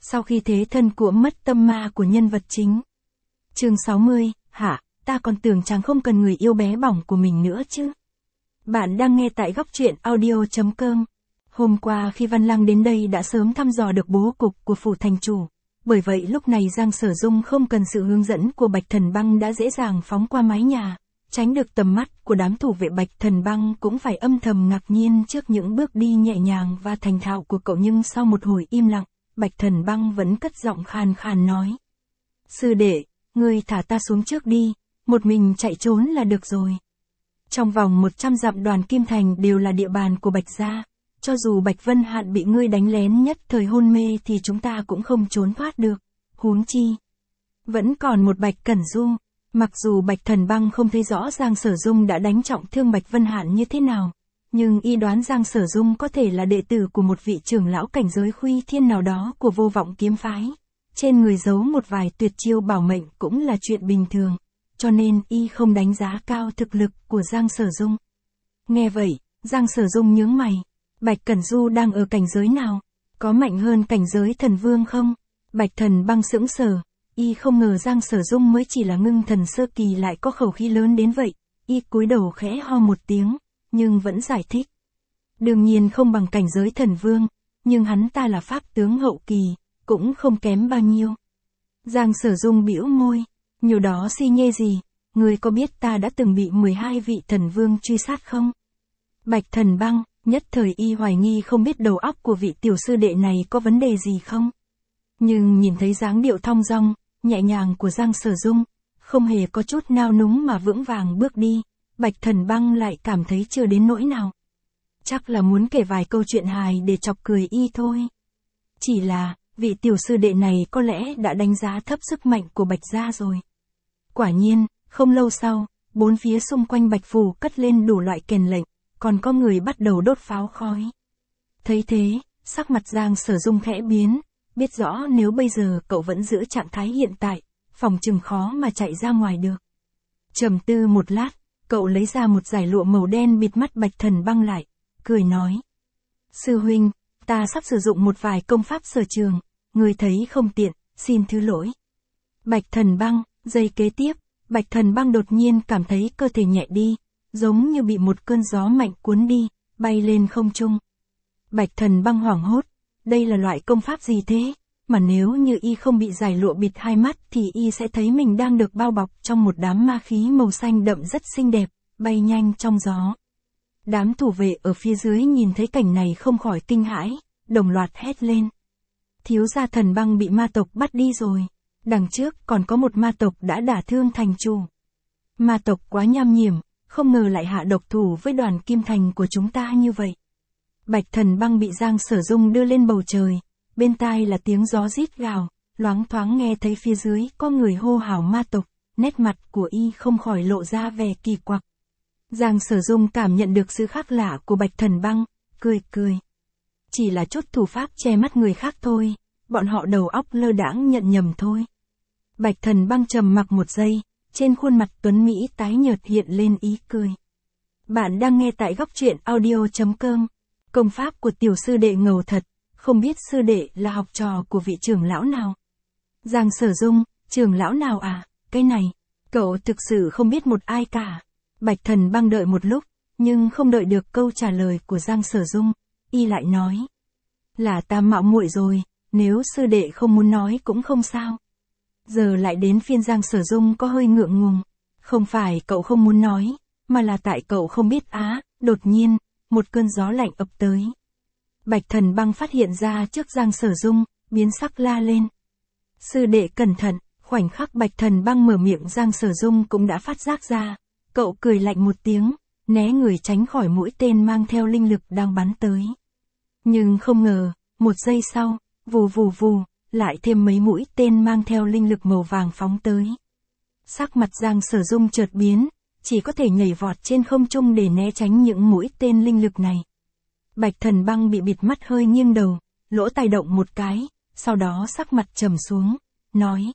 Sau khi thế thân của mất tâm ma của nhân vật chính. Chương 60, hả, ta còn tưởng chàng không cần người yêu bé bỏng của mình nữa chứ. Bạn đang nghe tại góc truyện audio.com. Hôm qua khi Văn Lăng đến đây đã sớm thăm dò được bố cục của phủ thành chủ. Bởi vậy lúc này Giang Sở Dung không cần sự hướng dẫn của Bạch Thần Băng đã dễ dàng phóng qua mái nhà, tránh được tầm mắt của đám thủ vệ. Bạch Thần Băng cũng phải âm thầm ngạc nhiên trước những bước đi nhẹ nhàng và thành thạo của cậu, nhưng sau một hồi im lặng, Bạch Thần Băng vẫn cất giọng khàn khàn nói. Sư đệ, ngươi thả ta xuống trước đi, một mình chạy trốn là được rồi. Trong vòng 100 dặm Đoàn Kim Thành đều là địa bàn của Bạch gia. Cho dù Bạch Vân Hạn bị ngươi đánh lén nhất thời hôn mê thì chúng ta cũng không trốn thoát được. Huống chi, vẫn còn một Bạch Cẩn Du. Mặc dù Bạch Thần Băng không thấy rõ Giang Sở Dung đã đánh trọng thương Bạch Vân Hạn như thế nào, nhưng y đoán Giang Sở Dung có thể là đệ tử của một vị trưởng lão cảnh giới Khuy Thiên nào đó của Vô Vọng kiếm phái. Trên người giấu một vài tuyệt chiêu bảo mệnh cũng là chuyện bình thường, cho nên y không đánh giá cao thực lực của Giang Sở Dung. Nghe vậy, Giang Sở Dung nhướng mày. Bạch Cẩn Du đang ở cảnh giới nào? Có mạnh hơn cảnh giới thần vương không? Bạch Thần Băng sững sờ, y không ngờ Giang Sở Dung mới chỉ là ngưng thần sơ kỳ lại có khẩu khí lớn đến vậy. Y cúi đầu khẽ ho một tiếng, nhưng vẫn giải thích. Đương nhiên không bằng cảnh giới thần vương, nhưng hắn ta là pháp tướng hậu kỳ, cũng không kém bao nhiêu. Giang Sở Dung bĩu môi, nhiều đó si nhê gì, ngươi có biết ta đã từng bị 12 vị thần vương truy sát không? Bạch Thần Băng, nhất thời y hoài nghi không biết đầu óc của vị tiểu sư đệ này có vấn đề gì không. Nhưng nhìn thấy dáng điệu thong dong, nhẹ nhàng của Giang Sở Dung, không hề có chút nao núng mà vững vàng bước đi, Bạch Thần Băng lại cảm thấy chưa đến nỗi nào. Chắc là muốn kể vài câu chuyện hài để chọc cười y thôi. Chỉ là, vị tiểu sư đệ này có lẽ đã đánh giá thấp sức mạnh của Bạch gia rồi. Quả nhiên, không lâu sau, bốn phía xung quanh Bạch phủ cất lên đủ loại kèn lệnh, còn có người bắt đầu đốt pháo khói. Thấy thế, sắc mặt Giang Sở Dung khẽ biến, biết rõ nếu bây giờ cậu vẫn giữ trạng thái hiện tại, phòng chừng khó mà chạy ra ngoài được. Trầm tư một lát, cậu lấy ra một dải lụa màu đen bịt mắt Bạch Thần Băng lại, cười nói. Sư huynh, ta sắp sử dụng một vài công pháp sở trường, người thấy không tiện, xin thứ lỗi. Bạch Thần Băng, giây kế tiếp, Bạch Thần Băng đột nhiên cảm thấy cơ thể nhẹ đi, giống như bị một cơn gió mạnh cuốn đi, bay lên không trung. Bạch Thần Băng hoảng hốt, đây là loại công pháp gì thế? Mà nếu như y không bị dải lụa bịt hai mắt thì y sẽ thấy mình đang được bao bọc trong một đám ma khí màu xanh đậm rất xinh đẹp, bay nhanh trong gió. Đám thủ vệ ở phía dưới nhìn thấy cảnh này không khỏi kinh hãi, đồng loạt hét lên. Thiếu gia Thần Băng bị ma tộc bắt đi rồi. Đằng trước còn có một ma tộc đã đả thương thành chủ. Ma tộc quá nham hiểm, không ngờ lại hạ độc thủ với Đoàn Kim Thành của chúng ta như vậy. Bạch Thần Băng bị Giang Sở Dung đưa lên bầu trời, bên tai là tiếng gió rít gào, loáng thoáng nghe thấy phía dưới có người hô hào ma tộc, nét mặt của y không khỏi lộ ra vẻ kỳ quặc. Giang Sở Dung cảm nhận được sự khác lạ của Bạch Thần Băng, cười cười. Chỉ là chút thủ pháp che mắt người khác thôi, bọn họ đầu óc lơ đãng nhận nhầm thôi. Bạch Thần Băng trầm mặc một giây, trên khuôn mặt tuấn Mỹ tái nhợt hiện lên ý cười. Bạn đang nghe tại góc truyện audio.com. Công pháp của tiểu sư đệ ngầu thật, không biết sư đệ là học trò của vị trưởng lão nào? Giang Sở Dung, trưởng lão nào à? Cái này, cậu thực sự không biết một ai cả. Bạch Thần Băng đợi một lúc, nhưng không đợi được câu trả lời của Giang Sở Dung, y lại nói. Là ta mạo muội rồi, nếu sư đệ không muốn nói cũng không sao. Giờ lại đến phiên Giang Sở Dung có hơi ngượng ngùng. Không phải cậu không muốn nói, mà là tại cậu không biết á. Đột nhiên, một cơn gió lạnh ập tới. Bạch Thần Băng phát hiện ra trước Giang Sở Dung, biến sắc la lên. Sư đệ cẩn thận, khoảnh khắc Bạch Thần Băng mở miệng Giang Sở Dung cũng đã phát giác ra. Cậu cười lạnh một tiếng, né người tránh khỏi mũi tên mang theo linh lực đang bắn tới. Nhưng không ngờ, một giây sau, vù vù vù, lại thêm mấy mũi tên mang theo linh lực màu vàng phóng tới. Sắc mặt Giang Sở Dung chợt biến, chỉ có thể nhảy vọt trên không trung để né tránh những mũi tên linh lực này. Bạch Thần Băng bị bịt mắt hơi nghiêng đầu, lỗ tai động một cái, sau đó sắc mặt trầm xuống, nói.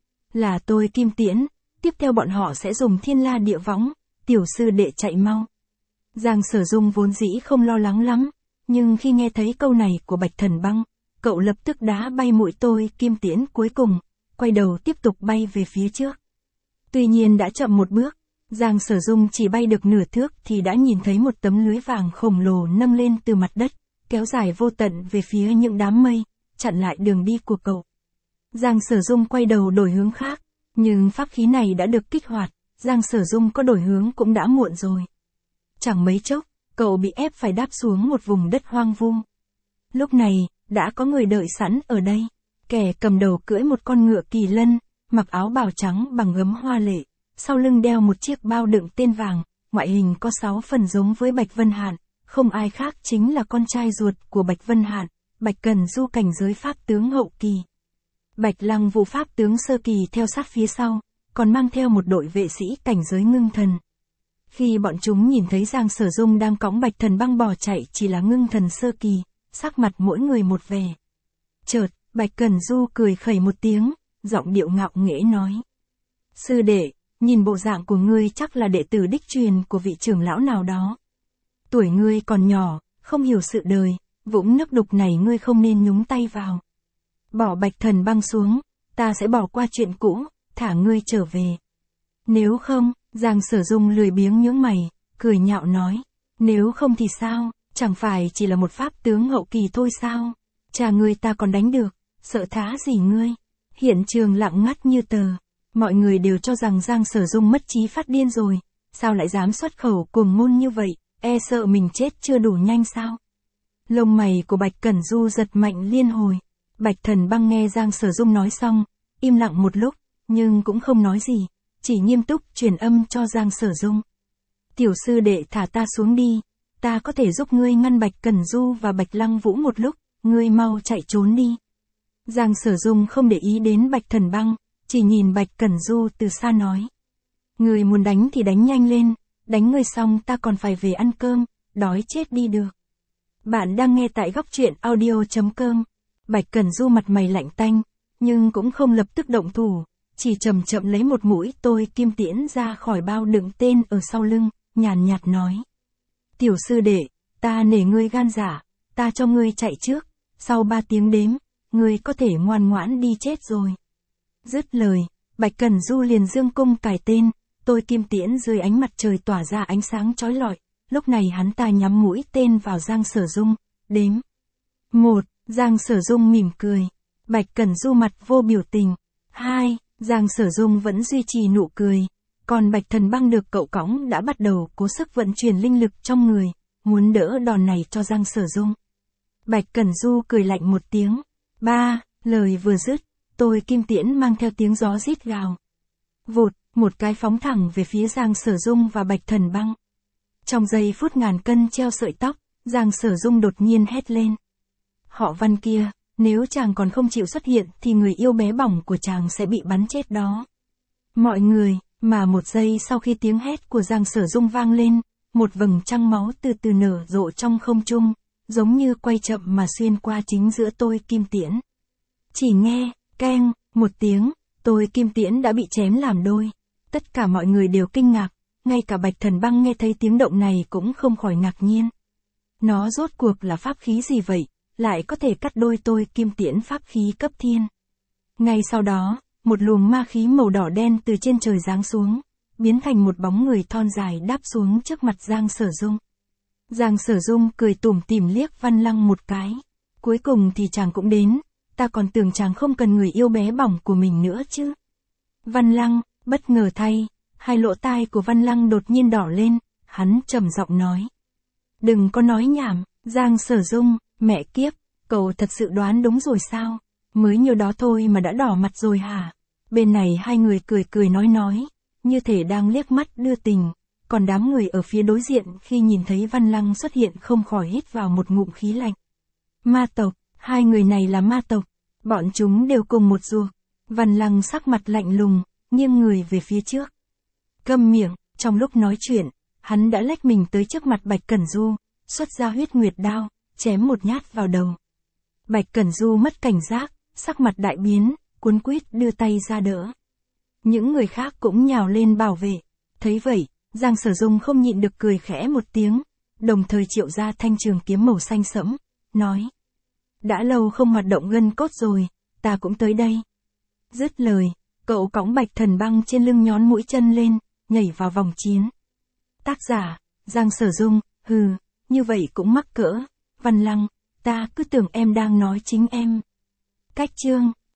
Là tôi Kim Tiễn, tiếp theo bọn họ sẽ dùng Thiên La Địa Võng, tiểu sư đệ chạy mau. Giang Sở Dung vốn dĩ không lo lắng lắm, nhưng khi nghe thấy câu này của Bạch Thần Băng, cậu lập tức đá bay mũi tôi kim tiễn cuối cùng, quay đầu tiếp tục bay về phía trước. Tuy nhiên đã chậm một bước, Giang Sở Dung chỉ bay được nửa thước thì đã nhìn thấy một tấm lưới vàng khổng lồ nâng lên từ mặt đất, kéo dài vô tận về phía những đám mây, chặn lại đường đi của cậu. Giang Sở Dung quay đầu đổi hướng khác, nhưng pháp khí này đã được kích hoạt, Giang Sở Dung có đổi hướng cũng đã muộn rồi. Chẳng mấy chốc, cậu bị ép phải đáp xuống một vùng đất hoang vu. Lúc này, đã có người đợi sẵn ở đây. Kẻ cầm đầu cưỡi một con ngựa kỳ lân, mặc áo bào trắng bằng gấm hoa lệ, sau lưng đeo một chiếc bao đựng tên vàng, ngoại hình có 6 phần giống với Bạch Vân Hạn, không ai khác chính là con trai ruột của Bạch Vân Hạn, Bạch Cẩn Du cảnh giới pháp tướng hậu kỳ. Bạch Lăng Vũ pháp tướng sơ kỳ theo sát phía sau, còn mang theo một đội vệ sĩ cảnh giới ngưng thần. Khi bọn chúng nhìn thấy Giang Sở Dung đang cõng Bạch Thần Băng bỏ chạy chỉ là ngưng thần sơ kỳ, sắc mặt mỗi người một vẻ. Chợt, Bạch Cẩn Du cười khẩy một tiếng, giọng điệu ngạo nghễ nói. Sư đệ, nhìn bộ dạng của ngươi chắc là đệ tử đích truyền của vị trưởng lão nào đó. Tuổi ngươi còn nhỏ, không hiểu sự đời, vũng nước đục này ngươi không nên nhúng tay vào. Bỏ Bạch Thần Băng xuống, ta sẽ bỏ qua chuyện cũ, thả ngươi trở về. Nếu không, Giang Sở Dung lười biếng nhướng mày, cười nhạo nói. Nếu không thì sao, chẳng phải chỉ là một pháp tướng hậu kỳ thôi sao? Cha ngươi ta còn đánh được, sợ thá gì ngươi? Hiện trường lặng ngắt như tờ. Mọi người đều cho rằng Giang Sở Dung mất trí phát điên rồi. Sao lại dám xuất khẩu cuồng ngôn như vậy, e sợ mình chết chưa đủ nhanh sao? Lông mày của Bạch Cẩn Du giật mạnh liên hồi. Bạch Thần Băng nghe Giang Sở Dung nói xong, im lặng một lúc, nhưng cũng không nói gì, chỉ nghiêm túc truyền âm cho Giang Sở Dung. Tiểu sư đệ thả ta xuống đi, ta có thể giúp ngươi ngăn Bạch Cẩn Du và Bạch Lăng Vũ một lúc, ngươi mau chạy trốn đi. Giang Sở Dung không để ý đến Bạch Thần Băng, chỉ nhìn Bạch Cẩn Du từ xa nói. Ngươi muốn đánh thì đánh nhanh lên, đánh ngươi xong ta còn phải về ăn cơm, đói chết đi được. Bạn đang nghe tại góc truyện audio.com. Bạch Cẩn Du mặt mày lạnh tanh, nhưng cũng không lập tức động thủ, chỉ chậm chậm lấy một mũi tôi kim tiễn ra khỏi bao đựng tên ở sau lưng, nhàn nhạt nói. Tiểu sư đệ, ta nể ngươi gan dạ, ta cho ngươi chạy trước, sau 3 tiếng đếm, ngươi có thể ngoan ngoãn đi chết rồi. Dứt lời, Bạch Cẩn Du liền dương cung cài tên, tôi kim tiễn dưới ánh mặt trời tỏa ra ánh sáng chói lọi, lúc này hắn ta nhắm mũi tên vào Giang Sở Dung, đếm. 1, Giang Sở Dung mỉm cười. Bạch Cẩn Du mặt vô biểu tình. 2, Giang Sở Dung vẫn duy trì nụ cười. Còn Bạch Thần Băng được cậu cõng đã bắt đầu cố sức vận chuyển linh lực trong người, muốn đỡ đòn này cho Giang Sở Dung. Bạch Cẩn Du cười lạnh một tiếng. 3, lời vừa dứt, tôi kim tiễn mang theo tiếng gió rít gào. Vụt, một cái phóng thẳng về phía Giang Sở Dung và Bạch Thần Băng. Trong giây phút ngàn cân treo sợi tóc, Giang Sở Dung đột nhiên hét lên. Họ Văn kia, nếu chàng còn không chịu xuất hiện thì người yêu bé bỏng của chàng sẽ bị bắn chết đó. Mọi người, mà một giây sau khi tiếng hét của Giang Sở Dung vang lên, một vầng trăng máu từ từ nở rộ trong không trung, giống như quay chậm mà xuyên qua chính giữa tôi kim tiễn. Chỉ nghe, keng, một tiếng, tôi kim tiễn đã bị chém làm đôi. Tất cả mọi người đều kinh ngạc, ngay cả Bạch Thần Băng nghe thấy tiếng động này cũng không khỏi ngạc nhiên. Nó rốt cuộc là pháp khí gì vậy, lại có thể cắt đôi tôi kim tiễn pháp khí cấp thiên. Ngay sau đó, một luồng ma khí màu đỏ đen từ trên trời giáng xuống, biến thành một bóng người thon dài đáp xuống trước mặt Giang Sở Dung. Giang Sở Dung cười tủm tỉm liếc Văn Lăng một cái. Cuối cùng thì chàng cũng đến, ta còn tưởng chàng không cần người yêu bé bỏng của mình nữa chứ. Văn Lăng, bất ngờ thay, hai lỗ tai của Văn Lăng đột nhiên đỏ lên, hắn trầm giọng nói. Đừng có nói nhảm, Giang Sở Dung, mẹ kiếp, cậu thật sự đoán đúng rồi sao? Mới nhiêu đó thôi mà đã đỏ mặt rồi hả? Bên này hai người cười cười nói, như thể đang liếc mắt đưa tình, còn đám người ở phía đối diện khi nhìn thấy Văn Lăng xuất hiện không khỏi hít vào một ngụm khí lạnh. Ma tộc, hai người này là ma tộc, bọn chúng đều cùng một ruột. Văn Lăng sắc mặt lạnh lùng, nghiêng người về phía trước. Câm miệng, trong lúc nói chuyện, hắn đã lách mình tới trước mặt Bạch Cẩn Du, xuất ra huyết nguyệt đao, chém một nhát vào đầu. Bạch Cẩn Du mất cảnh giác, sắc mặt đại biến, cuống quýt đưa tay ra đỡ. Những người khác cũng nhào lên bảo vệ. Thấy vậy, Giang Sở Dung không nhịn được cười khẽ một tiếng, đồng thời triệu ra thanh trường kiếm màu xanh sẫm, nói. Đã lâu không hoạt động gân cốt rồi, ta cũng tới đây. Dứt lời, cậu cõng Bạch Thần Băng trên lưng nhón mũi chân lên, nhảy vào vòng chiến. Tác giả, Giang Sở Dung, như vậy cũng mắc cỡ. Văn Lăng, ta cứ tưởng em đang nói chính em. Cách chương.